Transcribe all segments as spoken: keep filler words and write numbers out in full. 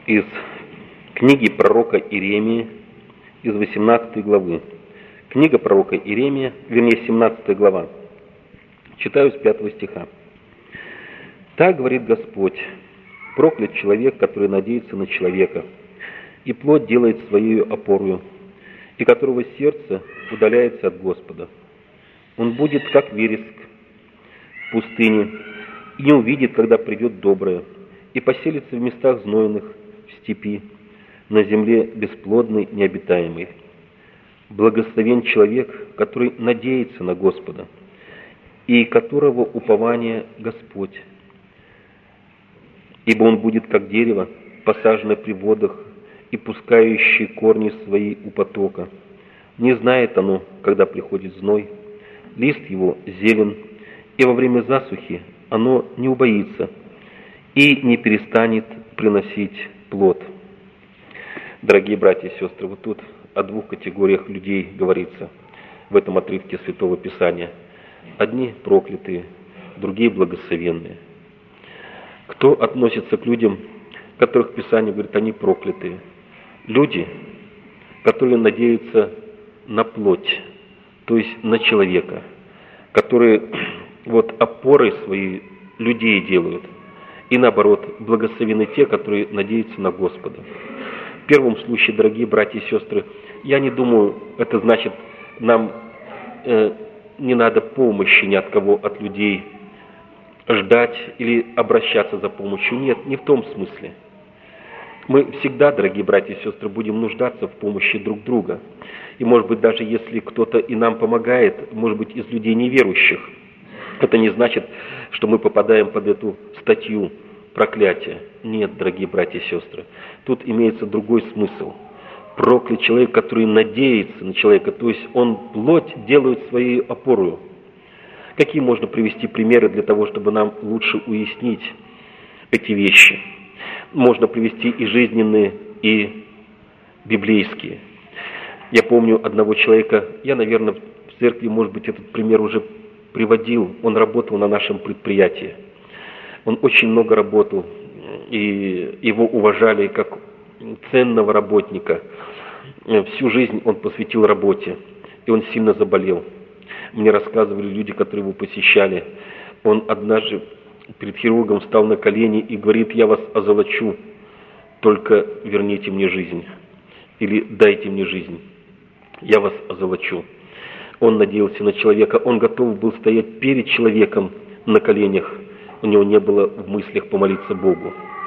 из книги пророка Иеремии, из восемнадцатой главы. Книга пророка Иеремия, вернее, семнадцатая глава. Читаю с пятого стиха. «Так говорит Господь: проклят человек, который надеется на человека, и плоть делает своей опорою, и которого сердце удаляется от Господа. Он будет, как вереск в пустыне, и не увидит, когда придет доброе, и поселится в местах знойных, в степи, на земле бесплодной, необитаемой. Благословен человек, который надеется на Господа, и которого упование Господь. Ибо он будет, как дерево, посаженное при водах и пускающее корни свои у потока. Не знает оно, когда приходит зной, лист его зелен, и во время засухи оно не убоится и не перестанет приносить плод». Дорогие братья и сестры, вот тут о двух категориях людей говорится в этом отрывке Святого Писания. Одни проклятые, другие благословенные. Кто относится к людям, которых Писание говорит, они проклятые? Люди, которые надеются на плоть, то есть на человека, которые вот опорой своей людей делают. И наоборот, благословены те, которые надеются на Господа. В первом случае, дорогие братья и сестры, я не думаю, это значит, нам э, не надо помощи ни от кого, от людей ждать или обращаться за помощью. Нет, не в том смысле. Мы всегда, дорогие братья и сестры, будем нуждаться в помощи друг друга. И, может быть, даже если кто-то и нам помогает, может быть, из людей неверующих, это не значит, что мы попадаем под эту статью проклятия. Нет, дорогие братья и сестры, тут имеется другой смысл. Проклят человек, который надеется на человека, то есть он плоть делает своей опорою. Какие можно привести примеры для того, чтобы нам лучше уяснить эти вещи? Можно привести и жизненные, и библейские. Я помню одного человека, я, наверное, в церкви, может быть, этот пример уже приводил. Он работал на нашем предприятии. Он очень много работал, и его уважали как ценного работника. Всю жизнь он посвятил работе, и он сильно заболел. Мне рассказывали люди, которые его посещали. Он однажды перед хирургом встал на колени и говорит: «Я вас озолочу, только верните мне жизнь». Или «Дайте мне жизнь, я вас озолочу». Он надеялся на человека, он готов был стоять перед человеком на коленях. У него не было в мыслях помолиться Богу.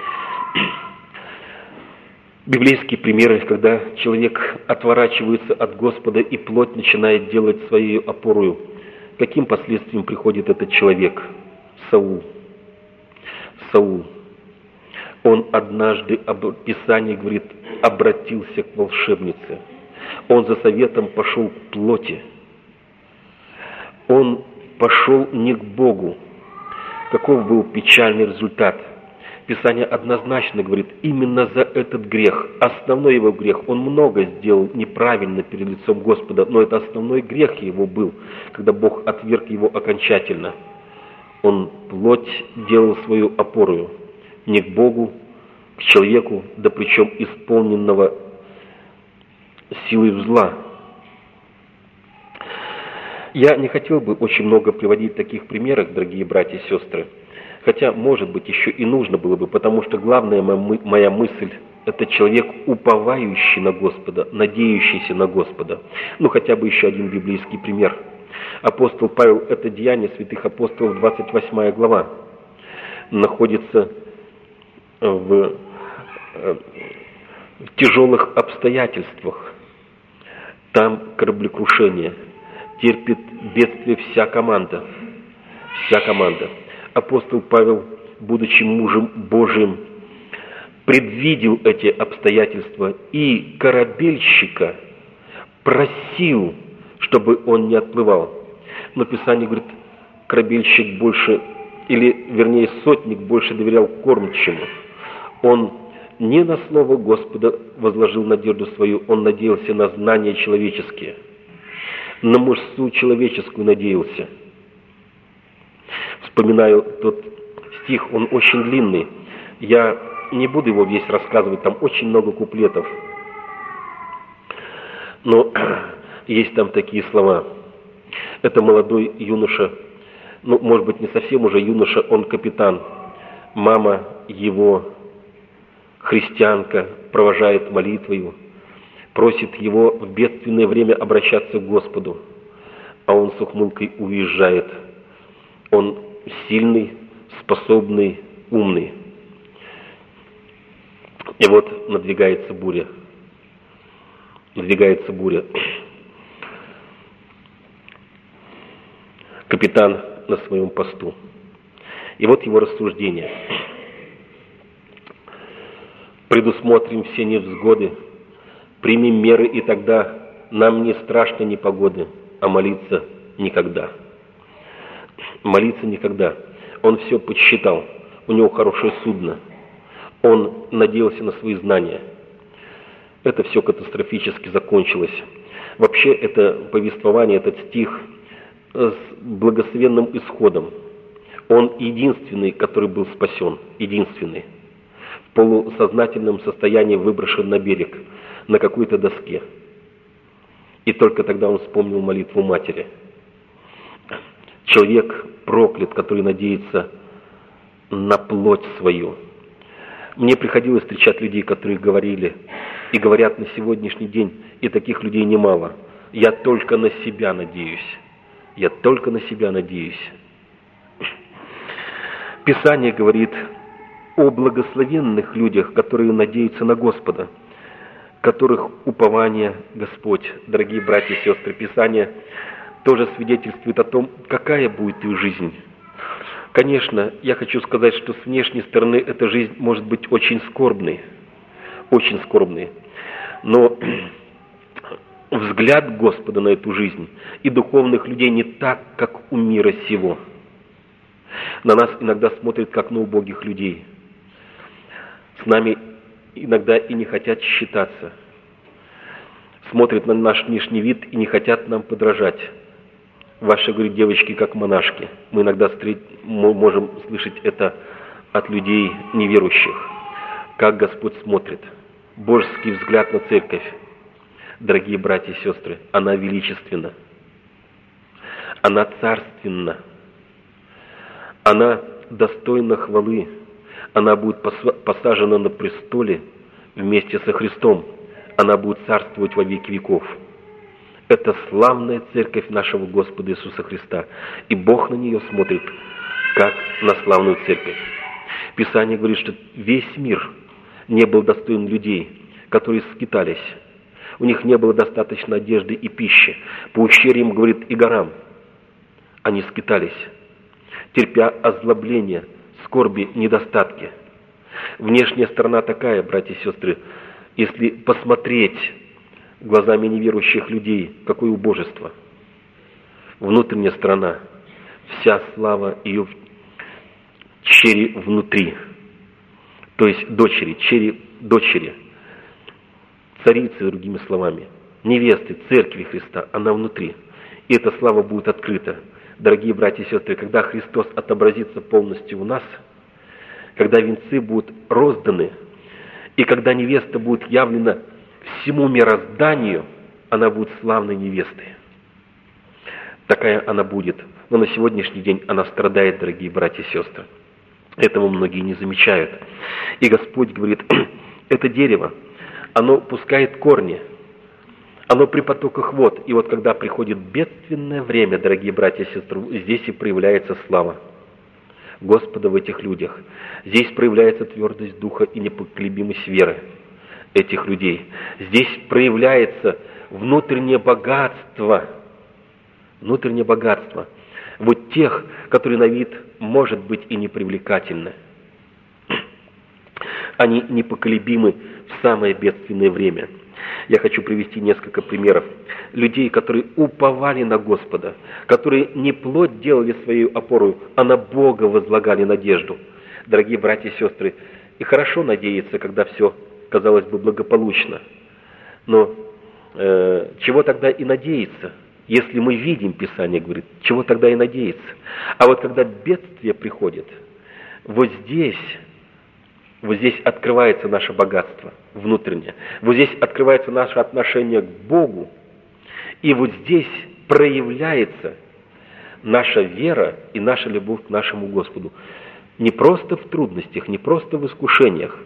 Библейские примеры, когда человек отворачивается от Господа и плоть начинает делать своей опорою. Каким последствиям приходит этот человек? Саул. Саул. Он однажды, об Писании говорит, обратился к волшебнице. Он за советом пошел к плоти. Он пошел не к Богу. Каков был печальный результат? Писание однозначно говорит, именно за этот грех, основной его грех, он много сделал неправильно перед лицом Господа, но это основной грех его был, когда Бог отверг его окончательно. Он плоть делал свою опорою, не к Богу, к человеку, да причем исполненного силой зла. Я не хотел бы очень много приводить таких примеров, дорогие братья и сестры, хотя, может быть, еще и нужно было бы, потому что главная моя мысль – это человек, уповающий на Господа, надеющийся на Господа. Ну, хотя бы еще один библейский пример. Апостол Павел, это Деяния святых апостолов, двадцать восьмая глава, находится в, в тяжелых обстоятельствах. Там кораблекрушение. Терпит бедствие вся команда. Вся команда. Апостол Павел, будучи мужем Божиим, предвидел эти обстоятельства и корабельщика просил, чтобы он не отплывал. Но Писание говорит, корабельщик больше, или вернее сотник больше доверял кормчему. Он не на слово Господа возложил надежду свою, он надеялся на знания человеческие. На мышцу человеческую надеялся. Вспоминаю тот стих, он очень длинный. Я не буду его весь рассказывать, там очень много куплетов. Но есть там такие слова. Это молодой юноша, ну, может быть, не совсем уже юноша, он капитан. Мама его, христианка, провожает молитвою, просит его в бедственное время обращаться к Господу, а он с ухмылкой уезжает. Он сильный, способный, умный. И вот надвигается буря. Надвигается буря. Капитан на своем посту. И вот его рассуждение. Предусмотрим все невзгоды, примем меры, и тогда нам не страшно непогоды, а молиться никогда. Молиться никогда. Он все подсчитал. У него хорошее судно. Он надеялся на свои знания. Это все катастрофически закончилось. Вообще, это повествование, этот стих с благословенным исходом. Он единственный, который был спасен. Единственный. В полусознательном состоянии выброшен на берег, на какой-то доске. И только тогда он вспомнил молитву матери. Человек проклят, который надеется на плоть свою. Мне приходилось встречать людей, которые говорили и говорят на сегодняшний день, и таких людей немало. Я только на себя надеюсь. Я только на себя надеюсь. Писание говорит о благословенных людях, которые надеются на Господа, которых упование Господь. Дорогие братья и сестры, Писание тоже свидетельствует о том, какая будет их жизнь. Конечно, я хочу сказать, что с внешней стороны эта жизнь может быть очень скорбной, очень скорбной, но взгляд Господа на эту жизнь и духовных людей не так, как у мира сего. На нас иногда смотрят, как на убогих людей. С нами иногда и не хотят считаться. Смотрят на наш внешний вид и не хотят нам подражать. Ваши, говорит, девочки, как монашки. Мы иногда встреч... можем слышать это от людей неверующих. Как Господь смотрит. Божеский взгляд на церковь. Дорогие братья и сестры, она величественна. Она царственна. Она достойна хвалы. Она будет посажена на престоле вместе со Христом. Она будет царствовать во веки веков. Это славная церковь нашего Господа Иисуса Христа. И Бог на нее смотрит, как на славную церковь. Писание говорит, что весь мир не был достоин людей, которые скитались. У них не было достаточно одежды и пищи. По ущельям, говорит, и горам они скитались, терпя озлобление, скорби, недостатки. Внешняя сторона такая, братья и сестры, если посмотреть глазами неверующих людей, какое убожество. Внутренняя сторона, вся слава ее в чере внутри. То есть дочери, чере дочери, царицы, другими словами, невесты, церкви Христа, она внутри. И эта слава будет открыта. Дорогие братья и сестры, когда Христос отобразится полностью у нас, когда венцы будут розданы, и когда невеста будет явлена всему мирозданию, она будет славной невестой. Такая она будет. Но на сегодняшний день она страдает, дорогие братья и сестры. Этого многие не замечают. И Господь говорит, это дерево, оно пускает корни, оно при потоках вод. И вот когда приходит бедственное время, дорогие братья и сестры, здесь и проявляется слава Господа в этих людях. Здесь проявляется твердость духа и непоколебимость веры этих людей. Здесь проявляется внутреннее богатство, внутреннее богатство вот тех, которые на вид, может быть, и непривлекательны. Они непоколебимы в самое бедственное время. Я хочу привести несколько примеров. Людей, которые уповали на Господа, которые не плоть делали свою опору, а на Бога возлагали надежду. Дорогие братья и сестры, и хорошо надеяться, когда все, казалось бы, благополучно. Но э, чего тогда и надеяться? Если мы видим, Писание говорит, чего тогда и надеяться? А вот когда бедствие приходит, вот здесь Вот здесь открывается наше богатство внутреннее. Вот здесь открывается наше отношение к Богу. И вот здесь проявляется наша вера и наша любовь к нашему Господу. Не просто в трудностях, не просто в искушениях,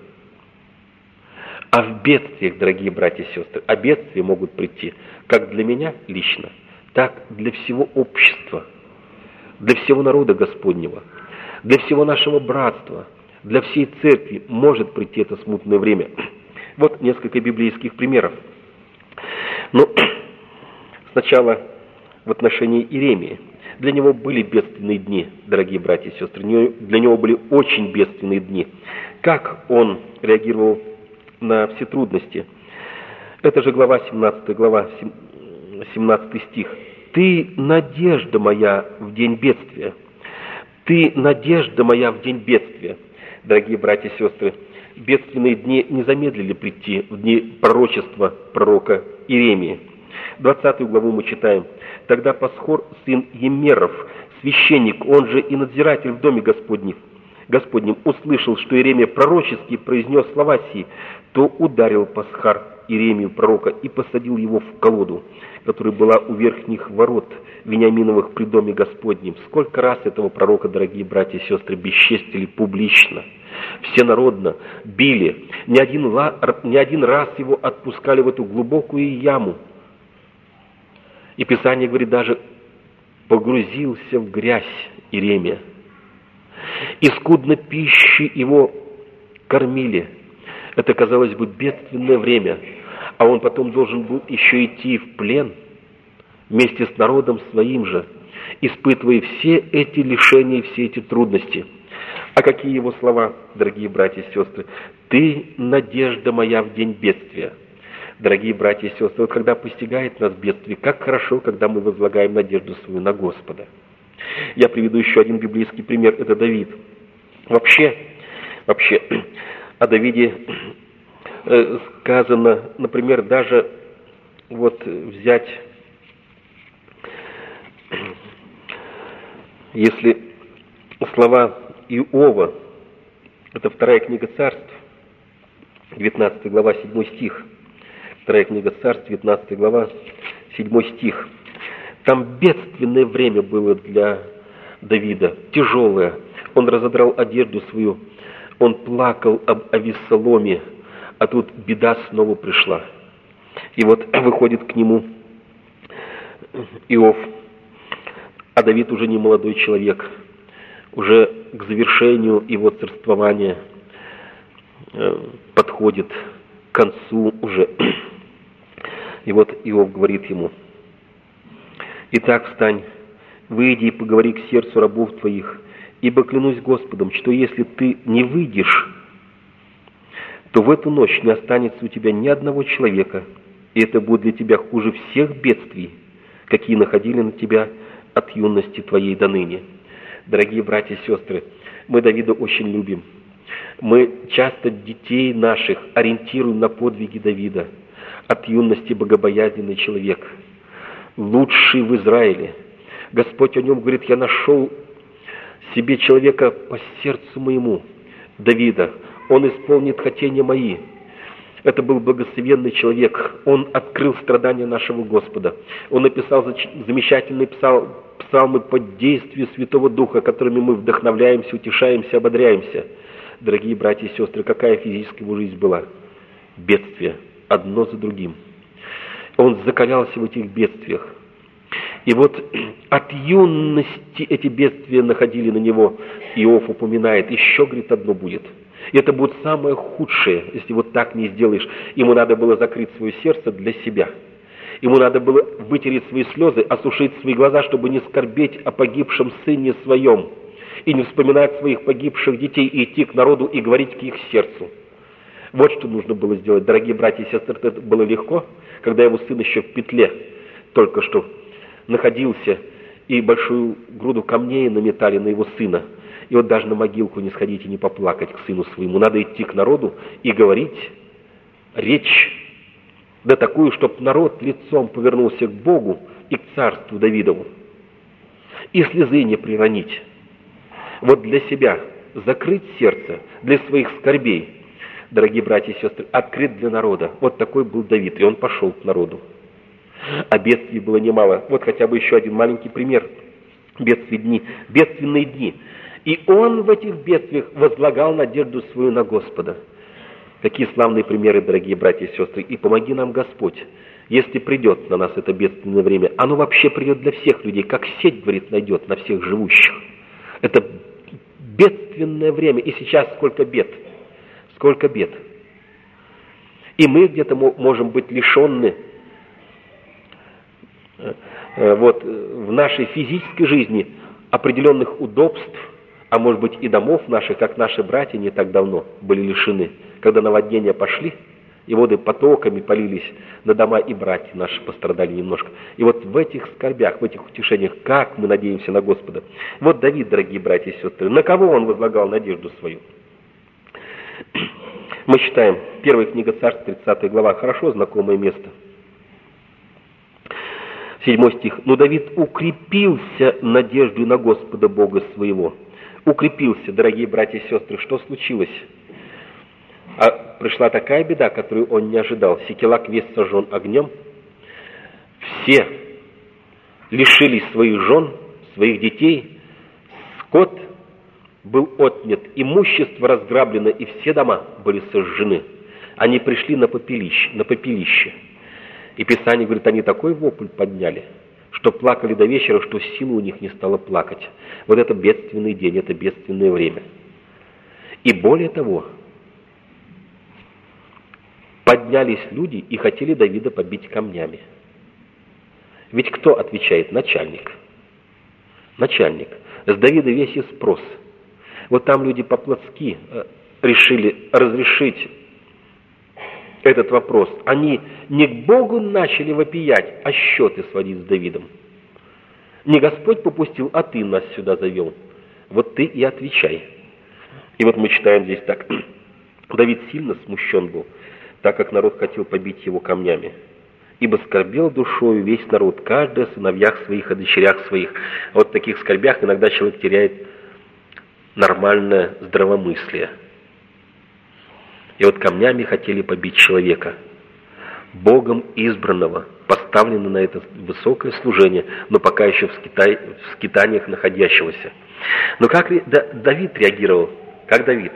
а в бедствиях, дорогие братья и сестры. А бедствия могут прийти как для меня лично, так для всего общества, для всего народа Господнего, для всего нашего братства, для всей церкви может прийти это смутное время. Вот несколько библейских примеров. Но сначала в отношении Иеремии. Для него были бедственные дни, дорогие братья и сестры. Для него были очень бедственные дни. Как он реагировал на все трудности? Это же глава семнадцатая, глава семнадцатый стих. «Ты надежда моя в день бедствия». «Ты надежда моя в день бедствия». Дорогие братья и сестры, бедственные дни не замедлили прийти в дни пророчества пророка Иеремии. двадцатую главу мы читаем. «Тогда Пасхор, сын Емеров, священник, он же и надзиратель в доме Господнем, Господнем, услышал, что Иеремия пророчески произнес слова сии, то ударил Пасхар Иеремию пророка и посадил его в колоду, которая была у верхних ворот Вениаминовых при доме Господнем». Сколько раз этого пророка, дорогие братья и сестры, бесчестили публично, всенародно били, ни один, ни один раз его отпускали в эту глубокую яму. И Писание говорит, даже погрузился в грязь Иеремия. И скудно пищи его кормили. Это, казалось бы, бедственное время. А он потом должен был еще идти в плен вместе с народом своим же, испытывая все эти лишения и все эти трудности. А какие его слова, дорогие братья и сестры? «Ты надежда моя в день бедствия». Дорогие братья и сестры, вот когда постигает нас бедствие, как хорошо, когда мы возлагаем надежду свою на Господа. Я приведу еще один библейский пример, это Давид. Вообще, вообще о Давиде сказано, например, даже вот взять, если слова Иова, это вторая книга Царств, девятнадцатая глава, седьмой стих. Вторая книга Царств, девятнадцатая глава, седьмой стих. Там бедственное время было для Давида, тяжелое. Он разодрал одежду свою, он плакал об Авессаломе, а тут беда снова пришла. И вот выходит к нему Иов, а Давид уже не молодой человек, уже к завершению его царствования подходит к концу уже. И вот Иов говорит ему: «Итак, встань, выйди и поговори к сердцу рабов твоих, ибо клянусь Господом, что если ты не выйдешь, то в эту ночь не останется у тебя ни одного человека, и это будет для тебя хуже всех бедствий, какие находили на тебя от юности твоей до ныне». Дорогие братья и сестры, мы Давида очень любим. Мы часто детей наших ориентируем на подвиги Давида. От юности богобоязненный человек, лучший в Израиле. Господь о нем говорит: «Я нашел себе человека по сердцу моему, Давида, он исполнит хотения мои». Это был благословенный человек, он открыл страдания нашего Господа. Он написал замечательные псал, псалмы под действием Святого Духа, которыми мы вдохновляемся, утешаемся, ободряемся. Дорогие братья и сестры, какая физическая его жизнь была? Бедствия, одно за другим. Он закалялся в этих бедствиях. И вот от юности эти бедствия находили на него. Иов упоминает, еще, говорит, одно будет. И это будет самое худшее, если вот так не сделаешь. Ему надо было закрыть свое сердце для себя. Ему надо было вытереть свои слезы, осушить свои глаза, чтобы не скорбеть о погибшем сыне своем. И не вспоминать своих погибших детей, и идти к народу и говорить к их сердцу. Вот что нужно было сделать. Дорогие братья и сестры, это было легко, когда его сын еще в петле только что находился, и большую груду камней наметали на его сына. И вот даже на могилку не сходить и не поплакать к сыну своему. Надо идти к народу и говорить речь, да такую, чтобы народ лицом повернулся к Богу и к царству Давидову. И слезы не приронить. Вот для себя закрыть сердце для своих скорбей, дорогие братья и сестры, открыть для народа. Вот такой был Давид, и он пошел к народу. А бедствий было немало. Вот хотя бы еще один маленький пример. Бедствия дни, бедственные дни. И он в этих бедствиях возлагал надежду свою на Господа. Какие славные примеры, дорогие братья и сестры. И помоги нам, Господь, если придет на нас это бедственное время, оно вообще придет для всех людей, как сеть, говорит, найдет на всех живущих. Это бедственное время. И сейчас сколько бед. Сколько бед. И мы где-то можем быть лишенны вот, в нашей физической жизни определенных удобств, а может быть и домов наших, как наши братья не так давно были лишены, когда наводнения пошли, и воды потоками полились на дома, и братья наши пострадали немножко. И вот в этих скорбях, в этих утешениях, как мы надеемся на Господа. Вот Давид, дорогие братья и сестры, на кого он возлагал надежду свою? Мы читаем первая книга Царств, тридцатая глава, хорошо знакомое место. Седьмой стих. «Но Давид укрепился надеждой на Господа Бога своего». Укрепился, дорогие братья и сестры. Что случилось? А пришла такая беда, которую он не ожидал. Сикелаг весь сожжен огнем. Все лишились своих жен, своих детей. Скот был отнят, имущество разграблено, и все дома были сожжены. Они пришли на попелище, на попелище. И Писание говорит, они такой вопль подняли, что плакали до вечера, что силы у них не стало плакать. Вот это бедственный день, это бедственное время. И более того, поднялись люди и хотели Давида побить камнями. Ведь кто отвечает? Начальник. Начальник. С Давида весь и спрос. Вот там люди по-плотски решили разрешить этот вопрос. Они не к Богу начали вопиять, а счеты сводить с Давидом. Не Господь попустил, а ты нас сюда завел. Вот ты и отвечай. И вот мы читаем здесь так. Давид сильно смущен был, так как народ хотел побить его камнями. Ибо скорбел душою весь народ, каждый о сыновьях своих, о дочерях своих. Вот в таких скорбях иногда человек теряет нормальное здравомыслие. И вот камнями хотели побить человека, Богом избранного, поставлено на это высокое служение, но пока еще в, скитай, в скитаниях находящегося. Но как Давид реагировал? Как Давид?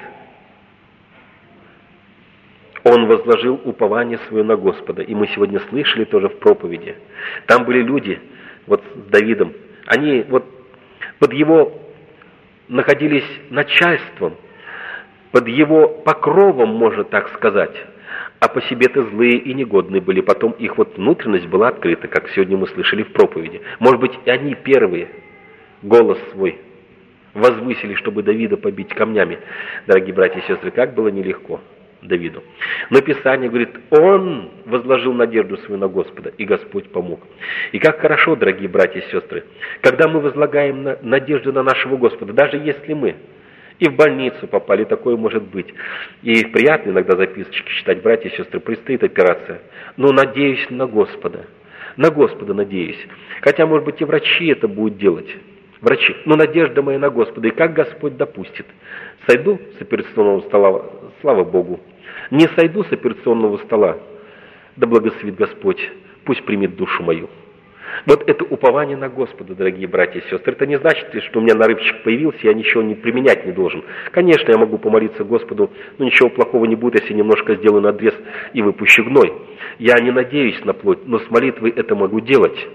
Он возложил упование свое на Господа. И мы сегодня слышали тоже в проповеди. Там были люди, вот с Давидом, они вот под его находились начальством, под его покровом, можно так сказать, а по себе-то злые и негодные были. Потом их вот внутренность была открыта, как сегодня мы слышали в проповеди. Может быть, и они первые голос свой возвысили, чтобы Давида побить камнями. Дорогие братья и сестры, как было нелегко Давиду. Но Писание говорит, он возложил надежду свою на Господа, и Господь помог. И как хорошо, дорогие братья и сестры, когда мы возлагаем на надежду на нашего Господа, даже если мы и в больницу попали, такое может быть. И приятно иногда записочки читать, братья и сестры, предстоит операция. Но надеюсь на Господа. На Господа надеюсь. Хотя, может быть, и врачи это будут делать. Врачи. Но надежда моя на Господа. И как Господь допустит. Сойду с операционного стола, слава Богу. Не сойду с операционного стола, да благословит Господь. Пусть примет душу мою. Вот это упование на Господа, дорогие братья и сестры. Это не значит, что у меня нарывчик появился, я ничего не применять не должен. Конечно, я могу помолиться Господу, но ничего плохого не будет, если немножко сделаю надрез и выпущу гной. Я не надеюсь на плоть, но с молитвой это могу делать.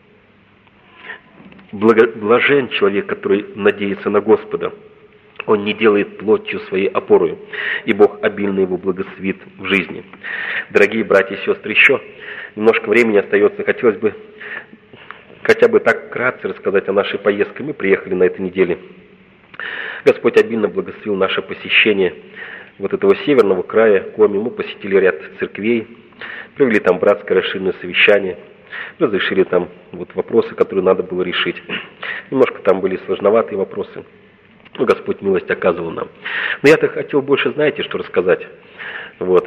Блажен человек, который надеется на Господа. Он не делает плотью своей опорою, и Бог обильно его благословит в жизни. Дорогие братья и сестры, еще немножко времени остается. Хотелось бы хотя бы так вкратце рассказать о нашей поездке. Мы приехали на этой неделе. Господь обильно благословил наше посещение вот этого северного края Коми. Мы посетили ряд церквей, провели там братское расширенное совещание, разрешили там вот вопросы, которые надо было решить. Немножко там были сложноватые вопросы. Но Господь милость оказывал нам. Но я-то хотел больше, знаете, что рассказать. Вот.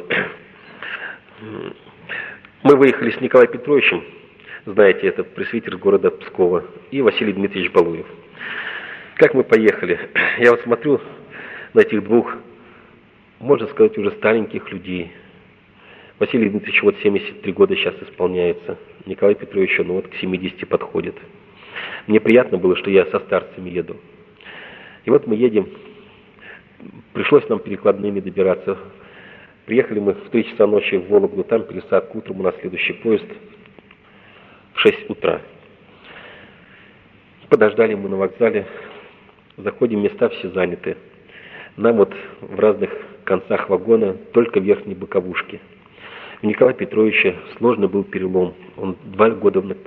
Мы выехали с Николаем Петровичем, знаете, это пресвитер города Пскова, и Василий Дмитриевич Балуев. Как мы поехали? Я вот смотрю, на этих двух, можно сказать, уже стареньких людей. Василий Дмитриевич вот семьдесят три года сейчас исполняется, Николай Петрович, ну вот к семидесяти подходит. Мне приятно было, что я со старцами еду. И вот мы едем, пришлось нам перекладными добираться. Приехали мы в три часа ночи в Вологду, там пересадка, утром у нас следующий поезд в шесть утра. Подождали мы на вокзале, заходим, места все заняты. Нам вот в разных концах вагона только верхние боковушки. У Николая Петровича сложный был перелом, он два года на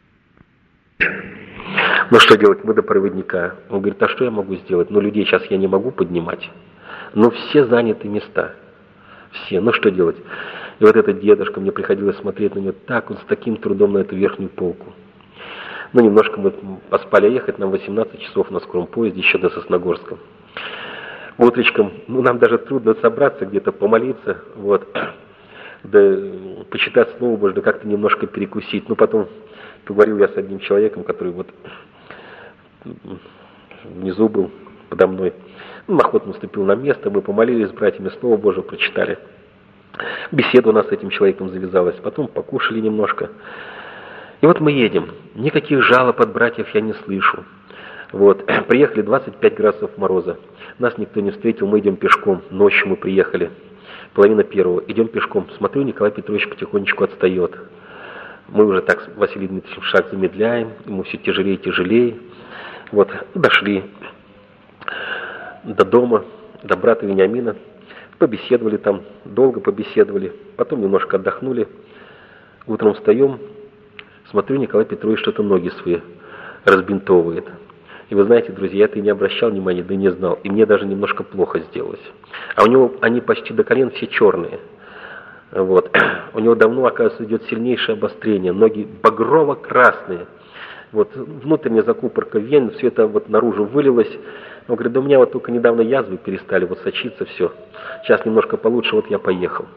Ну что делать, мы до проводника. Он говорит, а что я могу сделать? Ну людей сейчас я не могу поднимать. Но все заняты места. Все, ну что делать? И вот этот дедушка, мне приходилось смотреть на него так, он с таким трудом на эту верхнюю полку. Ну немножко мы поспали, а ехать нам восемнадцать часов на скором поезде, еще до Сосногорска. Утречком, ну нам даже трудно собраться, где-то помолиться, вот. Да почитать Слово Божие, да как-то немножко перекусить. Ну потом поговорил я с одним человеком, который вот внизу был подо мной. Ну, охотно наступил на место, мы помолились с братьями, Слово Божие прочитали. Беседа у нас с этим человеком завязалась, потом покушали немножко. И вот мы едем. Никаких жалоб от братьев я не слышу. Вот. Приехали двадцать пять градусов мороза. Нас никто не встретил, мы идем пешком. Ночью мы приехали. Половина первого. Идем пешком. Смотрю, Николай Петрович потихонечку отстает. Мы уже так с Василием Дмитриевичем шаг замедляем. Ему все тяжелее и тяжелее. Вот. Дошли до дома, до брата Вениамина. Побеседовали там. Долго побеседовали. Потом немножко отдохнули. Утром встаем. Смотрю, Николай Петрович что-то ноги свои разбинтовывает. И вы знаете, друзья, я это и не обращал внимания, да и не знал. И мне даже немножко плохо сделалось. А у него они почти до колен все черные. Вот. У него давно, оказывается, идет сильнейшее обострение. Ноги багрово-красные. Вот. Внутренняя закупорка вен, все это вот наружу вылилось. Он говорит, да у меня вот только недавно язвы перестали вот сочиться, все. Сейчас немножко получше, вот я поехал.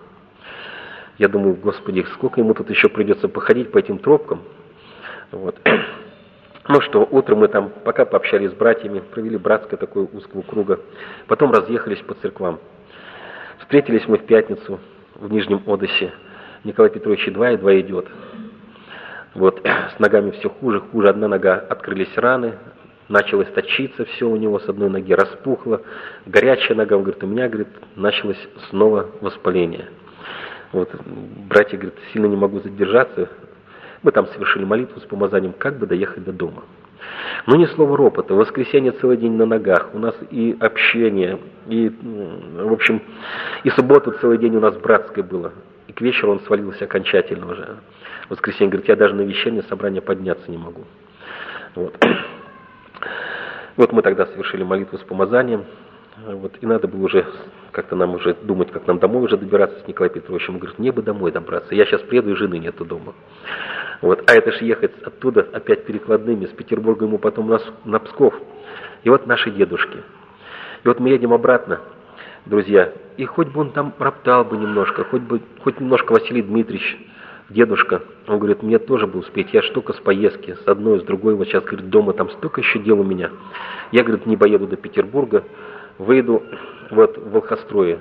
Я думаю, Господи, сколько ему тут еще придется походить по этим тропкам. Вот. Ну что, утром мы там пока пообщались с братьями, провели братское такое узкого круга, потом разъехались по церквам. Встретились мы в пятницу в Нижнем Одессе. Николай Петрович едва едва идет. Вот, с ногами все хуже, хуже. Одна нога, открылись раны, началось точиться все у него, с одной ноги распухло. Горячая нога, он говорит, у меня, говорит, началось снова воспаление. Вот, братья, говорят, сильно не могу задержаться. Мы там совершили молитву с помазанием, как бы доехать до дома. Но ни слова ропота. В воскресенье целый день на ногах. У нас и общение, и, в общем, и субботу целый день у нас братское было. И к вечеру он свалился окончательно уже. В воскресенье, говорит, я даже на вечернее собрание подняться не могу. Вот. Вот мы тогда совершили молитву с помазанием. Вот, и надо было уже как-то нам уже думать, как нам домой уже добираться с Николаем Петровичем. Он говорит, мне бы домой добраться. Я сейчас приеду, и жены нету дома. Вот. А это же ехать оттуда опять перекладными, с Петербурга ему потом на, на Псков. И вот наши дедушки. И вот мы едем обратно, друзья. И хоть бы он там роптал бы немножко, хоть бы хоть немножко Василий Дмитриевич, дедушка, он говорит, мне тоже бы успеть. Я ж только с поездки, с одной, с другой. Вот сейчас, говорит, дома там столько еще дел у меня. Я, говорит, не поеду до Петербурга. Выйду вот в Волхострое.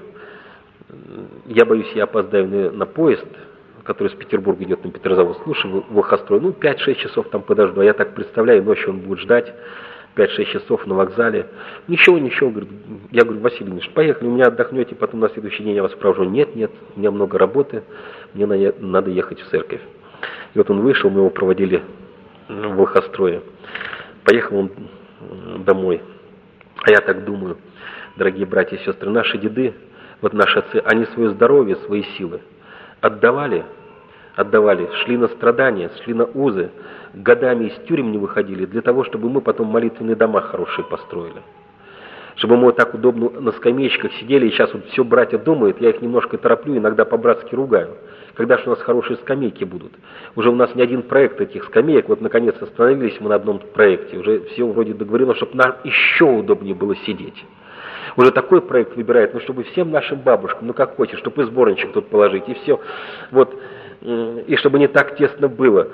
Я боюсь, я опоздаю на, на поезд, который с Петербурга идет на Петрозаводск. Слушай, в Волхострой, ну, пять-шесть часов там подожду. А я так представляю, ночью он будет ждать. пять-шесть часов на вокзале. Ничего, ничего, говорит. Я говорю, Василий Ильич, поехали, у меня отдохнете, потом на следующий день я вас провожу. Нет, нет, у меня много работы, мне надо ехать в церковь. И вот он вышел, мы его проводили в Волхострое. Поехал он домой. А я так думаю, дорогие братья и сестры, наши деды, вот наши отцы, они свое здоровье, свои силы отдавали, отдавали, шли на страдания, шли на узы, годами из тюрем не выходили, для того, чтобы мы потом молитвенные дома хорошие построили. Чтобы мы вот так удобно на скамеечках сидели, и сейчас вот все братья думают, я их немножко тороплю, иногда по-братски ругаю. Когда же у нас хорошие скамейки будут? Уже у нас не один проект этих скамеек, вот наконец остановились мы на одном проекте, уже все вроде договорилось, чтобы нам еще удобнее было сидеть. Уже такой проект выбирает, ну чтобы всем нашим бабушкам, ну как хочешь, чтобы и сборничек тут положить, и все, вот, и чтобы не так тесно было.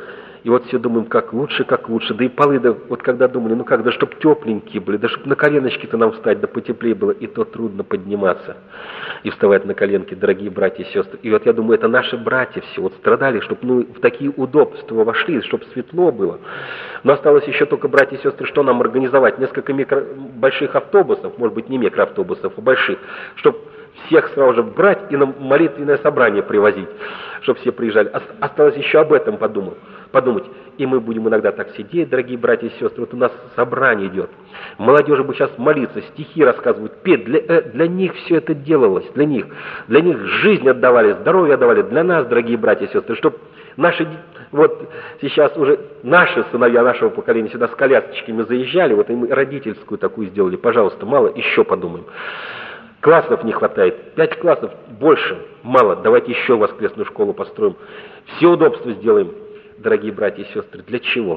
И вот все думаем, как лучше, как лучше. Да и полы, да, вот когда думали, ну как, да чтоб тепленькие были, да чтоб на коленочки-то нам встать, да потеплее было, и то трудно подниматься и вставать на коленки, дорогие братья и сестры. И вот я думаю, это наши братья все вот страдали, чтобы ну, в такие удобства вошли, чтобы светло было. Но осталось еще только, братья и сестры, что нам организовать? Несколько микро... больших автобусов, может быть, не микроавтобусов, а больших, чтобы всех сразу же брать и на молитвенное собрание привозить, чтобы все приезжали. Осталось еще об этом подумать. подумать. И мы будем иногда так сидеть, дорогие братья и сестры, вот у нас собрание идет. Молодежи бы сейчас молиться, стихи рассказывать, петь. Для, э, для них все это делалось, для них. Для них жизнь отдавали, здоровье отдавали. Для нас, дорогие братья и сестры, чтобы наши, вот сейчас уже наши сыновья нашего поколения сюда с колясочками заезжали, вот и мы родительскую такую сделали. Пожалуйста, мало, еще подумаем. Классов не хватает. Пять классов больше, мало. Давайте еще воскресную школу построим. Все удобства сделаем. Дорогие братья и сестры, для чего?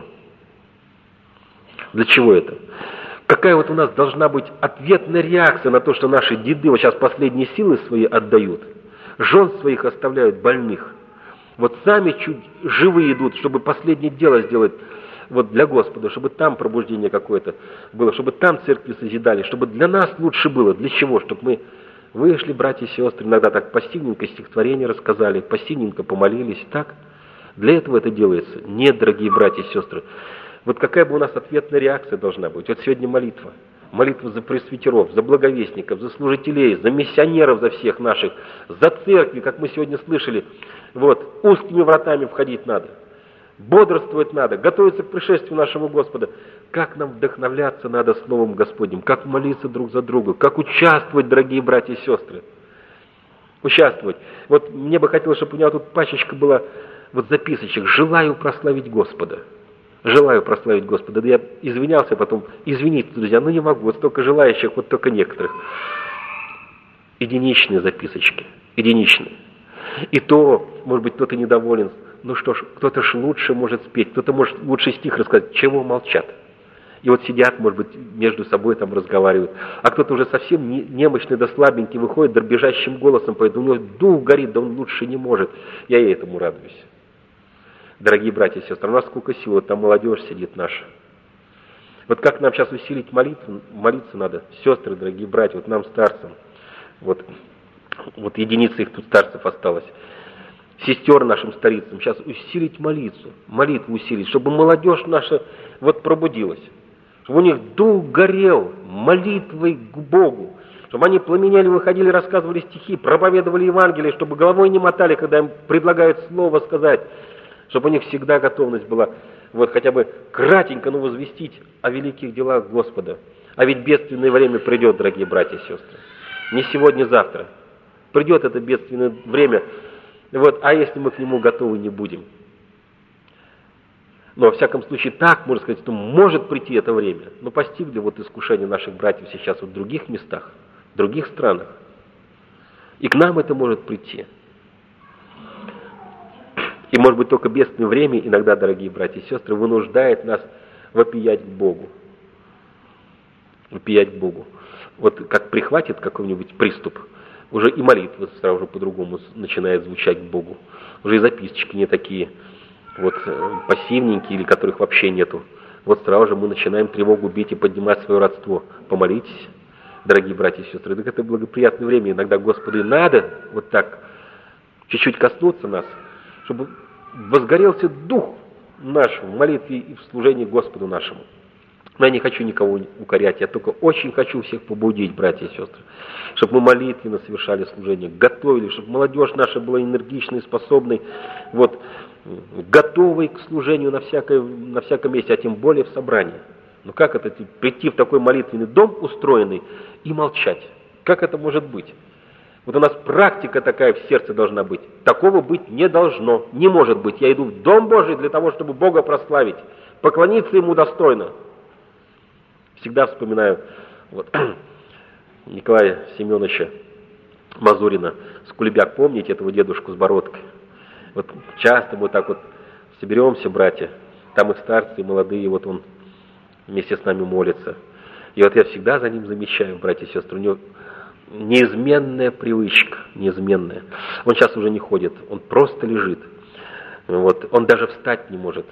Для чего это? Какая вот у нас должна быть ответная реакция на то, что наши деды вот сейчас последние силы свои отдают, жен своих оставляют больных, вот сами чуть живые идут, чтобы последнее дело сделать вот для Господа, чтобы там пробуждение какое-то было, чтобы там церкви созидали, чтобы для нас лучше было. Для чего? Чтобы мы вышли, братья и сестры, иногда так пассивненько стихотворение рассказали, пассивненько помолились, так? Для этого это делается. Нет, дорогие братья и сестры. Вот какая бы у нас ответная реакция должна быть? Вот сегодня молитва. Молитва за пресвитеров, за благовестников, за служителей, за миссионеров, за всех наших, за церкви, как мы сегодня слышали. Вот, узкими вратами входить надо. Бодрствовать надо, готовиться к пришествию нашего Господа. Как нам вдохновляться надо Словом Господним, как молиться друг за друга, как участвовать, дорогие братья и сестры. Участвовать. Вот мне бы хотелось, чтобы у меня тут пачечка была вот записочек. Желаю прославить Господа. Желаю прославить Господа. Да я извинялся потом. Извините, друзья, ну не могу. Вот столько желающих, вот только некоторых. Единичные записочки. Единичные. И то, может быть, кто-то недоволен. Ну что ж, кто-то ж лучше может спеть, кто-то может лучше стих рассказать. Чего молчат? И вот сидят, может быть, между собой там разговаривают. А кто-то уже совсем немощный да слабенький выходит, дребезжащим голосом поет. У него дух горит, да он лучше не может. Я и этому радуюсь. Дорогие братья и сестры, у нас сколько сил, вот там молодежь сидит наша. Вот как нам сейчас усилить молитву, молиться надо, сестры, дорогие братья, вот нам старцам, вот, вот единица их тут старцев осталось, сестер нашим старицам, сейчас усилить молитву, молитву усилить, чтобы молодежь наша вот пробудилась, чтобы у них дух горел молитвой к Богу, чтобы они пламенели, выходили, рассказывали стихи, проповедовали Евангелие, чтобы головой не мотали, когда им предлагают слово сказать, чтобы у них всегда готовность была, вот хотя бы кратенько, но возвестить о великих делах Господа. А ведь бедственное время придет, дорогие братья и сестры. Не сегодня, завтра. Придет это бедственное время, вот, а если мы к нему готовы не будем? Но, во всяком случае, так, можно сказать, что может прийти это время. Но постигли вот искушение наших братьев сейчас вот в других местах, в других странах. И к нам это может прийти. И, может быть, только бедственное время иногда, дорогие братья и сестры, вынуждает нас вопиять к Богу. Вопиять к Богу. Вот как прихватит какой-нибудь приступ, уже и молитва сразу же по-другому начинает звучать к Богу. Уже и записочки не такие вот пассивненькие, или которых вообще нету. Вот сразу же мы начинаем тревогу бить и поднимать свое родство. Помолитесь, дорогие братья и сестры. Так это благоприятное время. Иногда Господу и надо вот так чуть-чуть коснуться нас, чтобы возгорелся дух наш в молитве и в служении Господу нашему. Но я не хочу никого укорять, я только очень хочу всех побудить, братья и сестры, чтобы мы молитвенно совершали служение, готовили, чтобы молодежь наша была энергичной, способной, вот, готовой к служению на, всякое, на всяком месте, а тем более в собрании. Но как это, прийти в такой молитвенный дом устроенный и молчать? Как это может быть? Вот у нас практика такая в сердце должна быть. Такого быть не должно, не может быть. Я иду в Дом Божий для того, чтобы Бога прославить, поклониться Ему достойно. Всегда вспоминаю вот, Николая Семеновича Мазурина с Кулебяк, помните этого дедушку с бородкой? Вот часто мы так вот соберемся, братья, там и старцы, и молодые, вот он вместе с нами молится. И вот я всегда за ним замечаю, братья и сестры, у него неизменная привычка, неизменная. Он сейчас уже не ходит, он просто лежит. Вот. Он даже встать не может.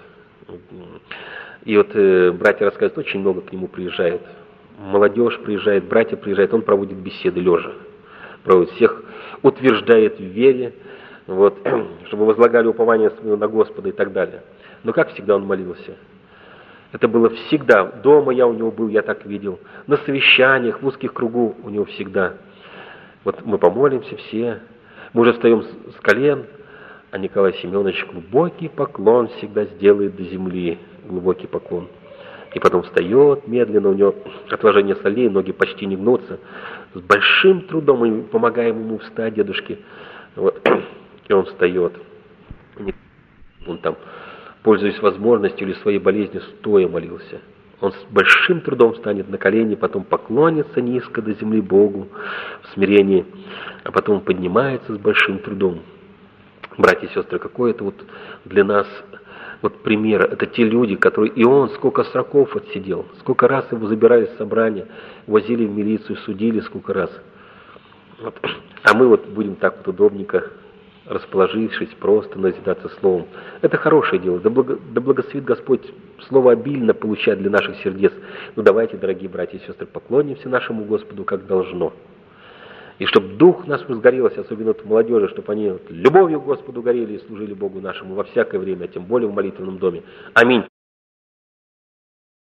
И вот э, братья рассказывают, очень много к нему приезжает. Молодежь приезжает, братья приезжают, он проводит беседы лежа. Проводит всех, утверждает в вере, вот, чтобы возлагали упование свое на Господа и так далее. Но как всегда он молился. Это было всегда. Дома я у него был, я так видел. На совещаниях, в узких кругу у него всегда. Вот мы помолимся все. Мы уже встаем с колен, а Николай Семенович глубокий поклон всегда сделает до земли. Глубокий поклон. И потом встает медленно, у него отложение солей, ноги почти не гнутся. С большим трудом мы помогаем ему встать, дедушке. Вот. И он встает. Он там, пользуясь возможностью или своей болезнью, стоя молился. Он с большим трудом встанет на колени, потом поклонится низко до земли Богу в смирении, а потом поднимается с большим трудом. Братья и сестры, какой это вот для нас вот пример. Это те люди, которые... И он сколько сроков отсидел, сколько раз его забирали с собрания, возили в милицию, судили сколько раз. Вот. А мы вот будем так вот удобненько, расположившись, просто назидаться словом. Это хорошее дело. Да, благо, да благословит Господь слово обильно получать для наших сердец. Ну давайте, дорогие братья и сестры, поклонимся нашему Господу, как должно. И чтобы дух наш возгорелся, особенно от молодежи, чтобы они вот любовью к Господу горели и служили Богу нашему во всякое время, а тем более в молитвенном доме. Аминь.